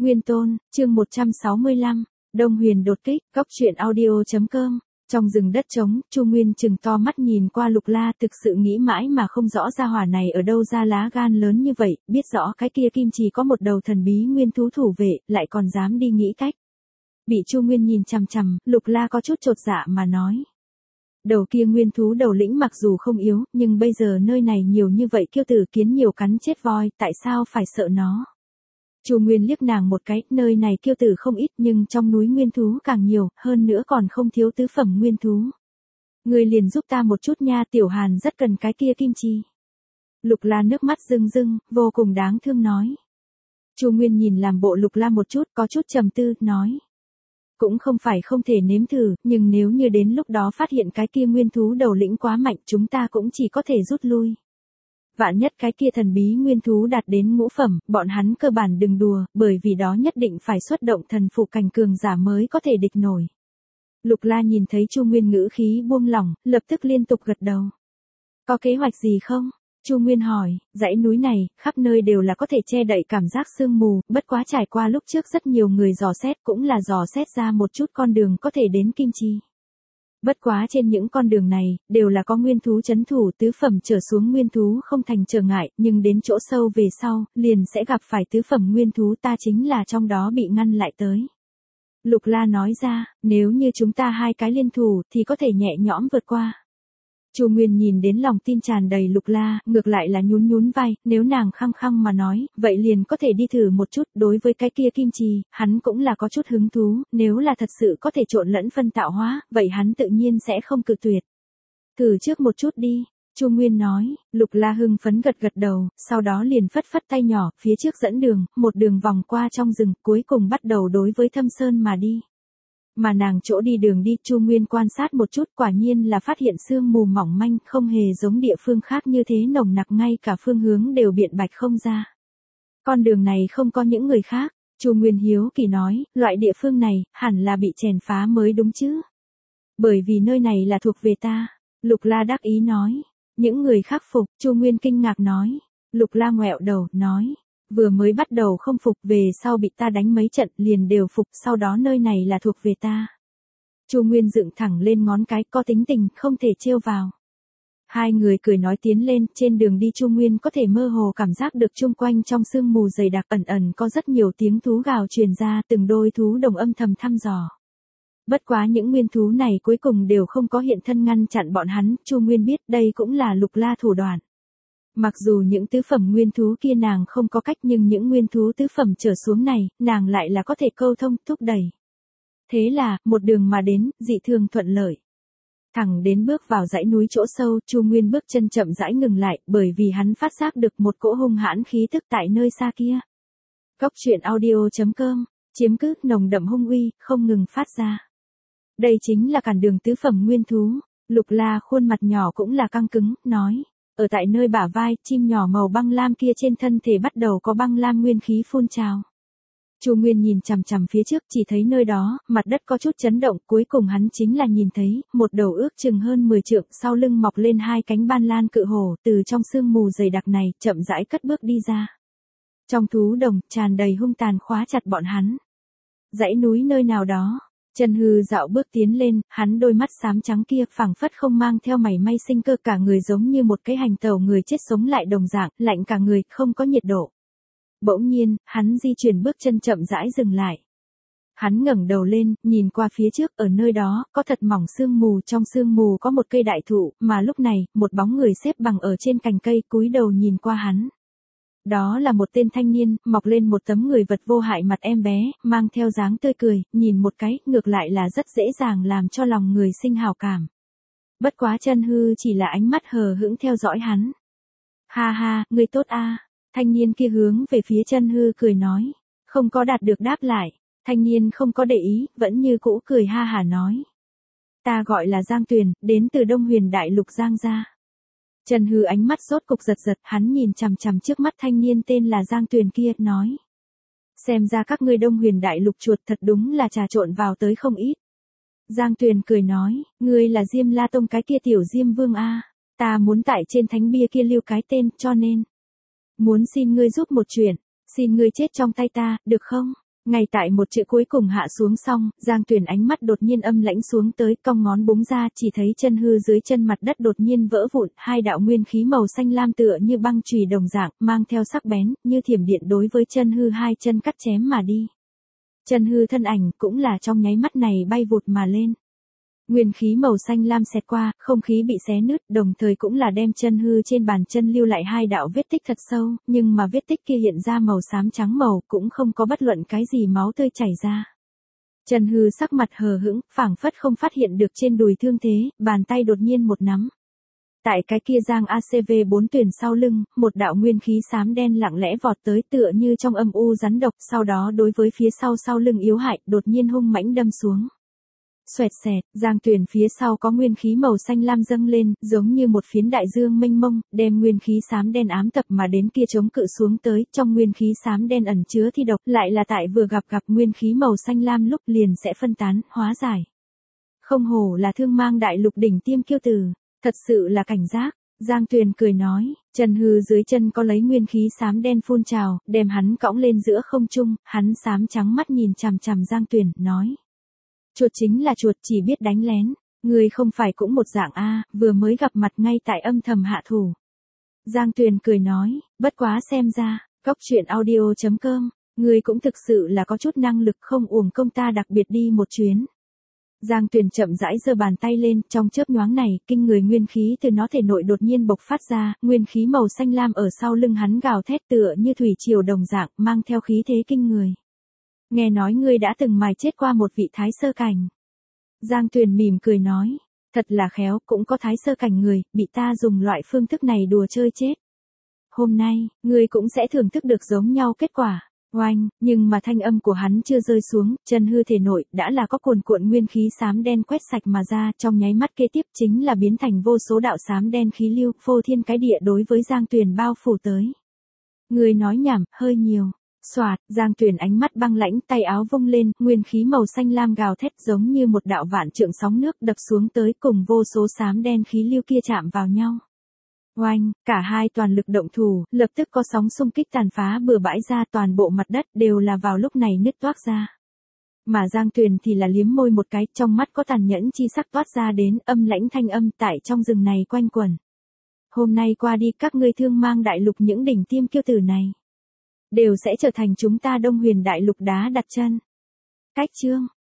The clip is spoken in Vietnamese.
Nguyên Tôn, chương 165, Đông Huyền đột kích, Cốc truyện audio.com. Trong rừng đất trống, Chu Nguyên trừng to mắt nhìn qua Lục La, thực sự nghĩ mãi mà không rõ gia hỏa này ở đâu ra lá gan lớn như vậy, biết rõ cái kia kim chỉ có một đầu thần bí nguyên thú thủ vệ, lại còn dám đi nghĩ cách. Bị Chu Nguyên nhìn chằm chằm, Lục La có chút chột dạ mà nói. Đầu kia nguyên thú đầu lĩnh mặc dù không yếu, nhưng bây giờ nơi này nhiều như vậy kiêu tử kiến nhiều cắn chết voi, tại sao phải sợ nó? Chu Nguyên liếc nàng một cái, nơi này kiêu tử không ít nhưng trong núi nguyên thú càng nhiều, hơn nữa còn không thiếu tứ phẩm nguyên thú. Ngươi liền giúp ta một chút nha, Tiểu Hàn rất cần cái kia kim chi. Lục La nước mắt rưng rưng, vô cùng đáng thương nói. Chu Nguyên nhìn làm bộ Lục La một chút, có chút trầm tư, nói. Cũng không phải không thể nếm thử, nhưng nếu như đến lúc đó phát hiện cái kia nguyên thú đầu lĩnh quá mạnh, chúng ta cũng chỉ có thể rút lui. Vạn nhất cái kia thần bí nguyên thú đạt đến ngũ phẩm, bọn hắn cơ bản đừng đùa, bởi vì đó nhất định phải xuất động thần phụ cảnh cường giả mới có thể địch nổi. Lục La nhìn thấy Chu Nguyên ngữ khí buông lỏng, lập tức liên tục gật đầu. Có kế hoạch gì không? Chu Nguyên hỏi, dãy núi này, khắp nơi đều là có thể che đậy cảm giác sương mù, bất quá trải qua lúc trước rất nhiều người dò xét cũng là dò xét ra một chút con đường có thể đến kim chi. Bất quá trên những con đường này, đều là có nguyên thú trấn thủ, tứ phẩm trở xuống nguyên thú không thành trở ngại, nhưng đến chỗ sâu về sau, liền sẽ gặp phải tứ phẩm nguyên thú, ta chính là trong đó bị ngăn lại tới. Lục La nói ra, nếu như chúng ta hai cái liên thủ thì có thể nhẹ nhõm vượt qua. Chu Nguyên nhìn đến lòng tin tràn đầy Lục La, ngược lại là nhún nhún vai, nếu nàng khăng khăng mà nói, vậy liền có thể đi thử một chút, đối với cái kia kim trì, hắn cũng là có chút hứng thú, nếu là thật sự có thể trộn lẫn phân tạo hóa, vậy hắn tự nhiên sẽ không cự tuyệt. Thử trước một chút đi, Chu Nguyên nói. Lục La hưng phấn gật gật đầu, sau đó liền phất phất tay nhỏ, phía trước dẫn đường, một đường vòng qua trong rừng, cuối cùng bắt đầu đối với Thâm Sơn mà đi. Mà nàng chỗ đi đường đi, Chu Nguyên quan sát một chút, quả nhiên là phát hiện sương mù mỏng manh, không hề giống địa phương khác như thế nồng nặc, ngay cả phương hướng đều biện bạch không ra. Con đường này không có những người khác, Chu Nguyên hiếu kỳ nói, loại địa phương này, hẳn là bị chèn phá mới đúng chứ. Bởi vì nơi này là thuộc về ta, Lục La đắc ý nói. Những người khác phục, Chu Nguyên kinh ngạc nói. Lục La ngoẹo đầu, nói. Vừa mới bắt đầu không phục, về sau bị ta đánh mấy trận liền đều phục, sau đó nơi này là thuộc về ta. Chu Nguyên dựng thẳng lên ngón cái, có tính tình, không thể trêu vào. Hai người cười nói tiến lên, trên đường đi Chu Nguyên có thể mơ hồ cảm giác được chung quanh trong sương mù dày đặc ẩn ẩn có rất nhiều tiếng thú gào truyền ra, từng đôi thú đồng âm thầm thăm dò. Bất quá những nguyên thú này cuối cùng đều không có hiện thân ngăn chặn bọn hắn, Chu Nguyên biết đây cũng là Lục La thủ đoạn. Mặc dù những tứ phẩm nguyên thú kia nàng không có cách, nhưng những nguyên thú tứ phẩm trở xuống này, nàng lại là có thể câu thông, thúc đẩy. Thế là, một đường mà đến, dị thường thuận lợi. Thẳng đến bước vào dãy núi chỗ sâu, Chu Nguyên bước chân chậm rãi ngừng lại, bởi vì hắn phát giác được một cỗ hung hãn khí tức tại nơi xa kia. Cốc truyện audio.com, chiếm cứ nồng đậm hung uy, không ngừng phát ra. Đây chính là cản đường tứ phẩm nguyên thú. Lục La khuôn mặt nhỏ cũng là căng cứng, nói. Ở tại nơi bả vai, chim nhỏ màu băng lam kia trên thân thể bắt đầu có băng lam nguyên khí phun trào. Chu Nguyên nhìn chằm chằm phía trước, chỉ thấy nơi đó, mặt đất có chút chấn động, cuối cùng hắn chính là nhìn thấy, một đầu ước chừng hơn 10 trượng, sau lưng mọc lên hai cánh ban lan cự hổ, từ trong sương mù dày đặc này, chậm rãi cất bước đi ra. Trong thú đồng, tràn đầy hung tàn khóa chặt bọn hắn. Dãy núi nơi nào đó. Chân Hư dạo bước tiến lên, hắn đôi mắt xám trắng kia phảng phất không mang theo mảy may sinh cơ, cả người giống như một cái hành tẩu người chết sống lại đồng dạng, lạnh cả người, không có nhiệt độ. Bỗng nhiên, hắn di chuyển bước chân chậm rãi dừng lại. Hắn ngẩng đầu lên, nhìn qua phía trước, ở nơi đó, có thật mỏng sương mù, trong sương mù có một cây đại thụ, mà lúc này, một bóng người xếp bằng ở trên cành cây, cúi đầu nhìn qua hắn. Đó là một tên thanh niên, mọc lên một tấm người vật vô hại mặt em bé, mang theo dáng tươi cười, nhìn một cái, ngược lại là rất dễ dàng làm cho lòng người sinh hào cảm. Bất quá Chân Hư chỉ là ánh mắt hờ hững theo dõi hắn. Ha ha, ngươi tốt a. Thanh niên kia hướng về phía Chân Hư cười nói. Không có đạt được đáp lại, thanh niên không có để ý, vẫn như cũ cười ha hả nói. Ta gọi là Giang Tuyền, đến từ Đông Huyền Đại Lục Giang gia. Chân Hư ánh mắt rốt cục giật giật, hắn nhìn chằm chằm trước mắt thanh niên tên là Giang Tuyền kia, nói. Xem ra các ngươi Đông Huyền Đại Lục chuột thật đúng là trà trộn vào tới không ít. Giang Tuyền cười nói, ngươi là Diêm La Tông cái kia tiểu Diêm Vương a, ta muốn tại trên thánh bia kia lưu cái tên, cho nên. Muốn xin ngươi giúp một chuyện, xin ngươi chết trong tay ta, được không? Ngay tại một chữ cuối cùng hạ xuống xong, Giang Tuyền ánh mắt đột nhiên âm lãnh xuống tới, cong ngón búng ra, chỉ thấy chân hư dưới chân mặt đất đột nhiên vỡ vụn, hai đạo nguyên khí màu xanh lam tựa như băng chùy đồng dạng, mang theo sắc bén, như thiểm điện đối với chân hư hai chân cắt chém mà đi. Chân hư thân ảnh cũng là trong nháy mắt này bay vụt mà lên. Nguyên khí màu xanh lam xẹt qua, không khí bị xé nứt, đồng thời cũng là đem chân hư trên bàn chân lưu lại hai đạo vết tích thật sâu, nhưng mà vết tích kia hiện ra màu xám trắng màu, cũng không có bất luận cái gì máu tươi chảy ra. Chân hư sắc mặt hờ hững, phảng phất không phát hiện được trên đùi thương thế, bàn tay đột nhiên một nắm. Tại cái kia Giang ACV4 Tuyền sau lưng, một đạo nguyên khí xám đen lặng lẽ vọt tới tựa như trong âm u rắn độc, sau đó đối với phía sau lưng yếu hại, đột nhiên hung mãnh đâm xuống. Xoẹt xẹt, Giang Tuyền phía sau có nguyên khí màu xanh lam dâng lên, giống như một phiến đại dương mênh mông, đem nguyên khí xám đen ám tập mà đến kia chống cự xuống tới, trong nguyên khí xám đen ẩn chứa thi độc, lại là tại vừa gặp nguyên khí màu xanh lam lúc liền sẽ phân tán, hóa giải. Không hổ là thương mang đại lục đỉnh tiêm kiêu tử, thật sự là cảnh giác. Giang Tuyền cười nói, chân hư dưới chân có lấy nguyên khí xám đen phun trào, đem hắn cõng lên giữa không trung, hắn xám trắng mắt nhìn chằm chằm Giang Tuyền, nói. Chuột chính là chuột, chỉ biết đánh lén, người không phải cũng một dạng a, vừa mới gặp mặt ngay tại âm thầm hạ thủ. Giang Tuyền cười nói, bất quá xem ra, cóc truyện audio.com, người cũng thực sự là có chút năng lực, không uổng công ta đặc biệt đi một chuyến. Giang Tuyền chậm rãi giơ bàn tay lên, trong chớp nhoáng này, kinh người nguyên khí từ nó thể nội đột nhiên bộc phát ra, nguyên khí màu xanh lam ở sau lưng hắn gào thét tựa như thủy triều đồng dạng, mang theo khí thế kinh người. Nghe nói ngươi đã từng mài chết qua một vị thái sơ cảnh. Giang Tuyền mỉm cười nói, thật là khéo, cũng có thái sơ cảnh người, bị ta dùng loại phương thức này đùa chơi chết. Hôm nay, ngươi cũng sẽ thưởng thức được giống nhau kết quả. Oanh, nhưng mà thanh âm của hắn chưa rơi xuống, chân hư thể nội, đã là có cuồn cuộn nguyên khí xám đen quét sạch mà ra, trong nháy mắt kế tiếp chính là biến thành vô số đạo xám đen khí lưu, phô thiên cái địa đối với Giang Tuyền bao phủ tới. Ngươi nói nhảm, hơi nhiều. Soạt, Giang Tuyền ánh mắt băng lãnh, tay áo vung lên, nguyên khí màu xanh lam gào thét giống như một đạo vạn trượng sóng nước đập xuống tới, cùng vô số xám đen khí lưu kia chạm vào nhau. Oanh, cả hai toàn lực động thủ, lập tức có sóng xung kích tàn phá bừa bãi ra, toàn bộ mặt đất đều là vào lúc này nứt toác ra. Mà Giang Tuyền thì là liếm môi một cái, trong mắt có tàn nhẫn chi sắc toát ra đến, âm lãnh thanh âm tại trong rừng này quanh quẩn. Hôm nay qua đi, các ngươi thương mang đại lục những đỉnh tiêm kiêu tử này đều sẽ trở thành chúng ta Đông Huyền đại lục đá đặt chân. Cách chương